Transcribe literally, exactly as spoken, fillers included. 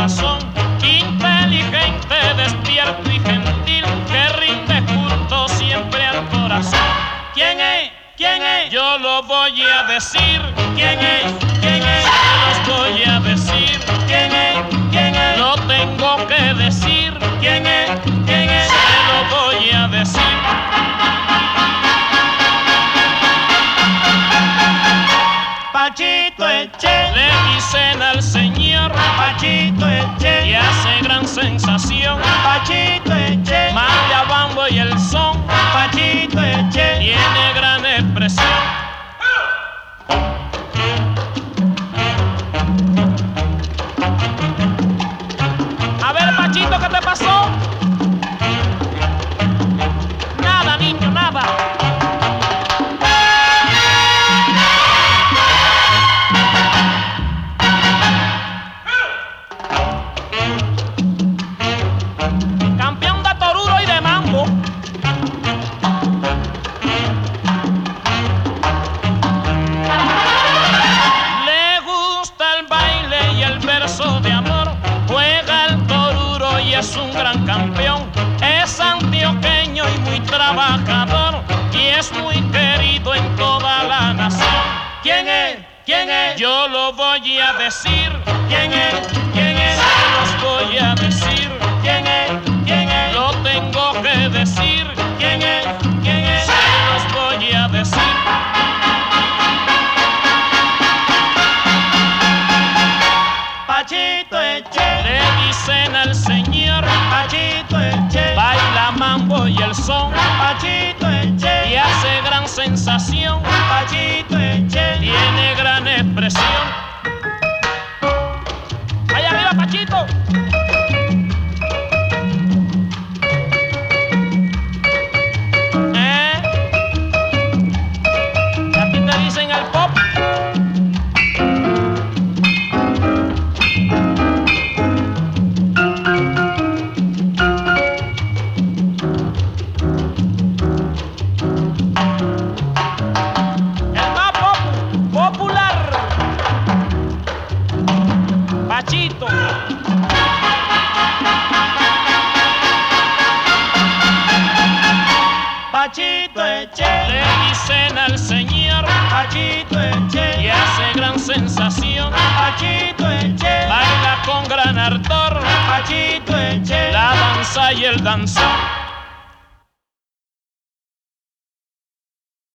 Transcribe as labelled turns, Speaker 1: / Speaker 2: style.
Speaker 1: corazón, inteligente, despierto y gentil, que rinde culto siempre al corazón. ¿Quién es? ¿Quién es? Yo lo voy a decir. ¿Quién es? ¿Quién es? Yo los voy a decir. ¿Quién es? ¿Quién es? Lo tengo que decir. ¿Quién es? ¿Quién es? Se lo voy a decir.
Speaker 2: Pachito Eche,
Speaker 1: Le dicen al señor
Speaker 2: Pachito Eche,
Speaker 1: y hace gran sensación.
Speaker 2: Pachito Eche,
Speaker 1: Manda bambo y el son
Speaker 2: Pachito Eche.
Speaker 1: tiene gran expresión. A ver, Pachito, ¿qué te pasó? Nada, niño, nada. Campeón de toruro y de mambo. Le gusta el baile y el verso de amor. Juega el toruro y es un gran campeón. Es antioqueño y muy trabajador, y es muy querido en toda la nación.
Speaker 2: ¿Quién es? ¿Quién es?
Speaker 1: Yo lo voy a decir.
Speaker 2: ¿Quién es? ¿Quién es?
Speaker 1: Se los voy a decir.
Speaker 2: ¿Quién es? ¿Quién es?
Speaker 1: Lo tengo que decir.
Speaker 2: ¿Quién es? ¿Quién es?
Speaker 1: Se los voy a decir.
Speaker 2: Pachito Eche,
Speaker 1: Le dicen al señor,
Speaker 2: Pachito Eche,
Speaker 1: baila mambo y el son,
Speaker 2: Pachito
Speaker 1: y
Speaker 2: Eche,
Speaker 1: hace gran sensación,
Speaker 2: Pachito Eche.
Speaker 1: tiene gran expresión. ¡Allá arriba, Pachito! ¿Eh? ¿Y a ti te dicen el pop? El más popu- popular, Pachito.
Speaker 2: Pachito Eche,
Speaker 1: Le dicen al señor
Speaker 2: Pachito Eche,
Speaker 1: y hace gran sensación,
Speaker 2: Pachito Eche,
Speaker 1: baila con gran ardor
Speaker 2: Pachito Eche.
Speaker 1: la danza y el danzón.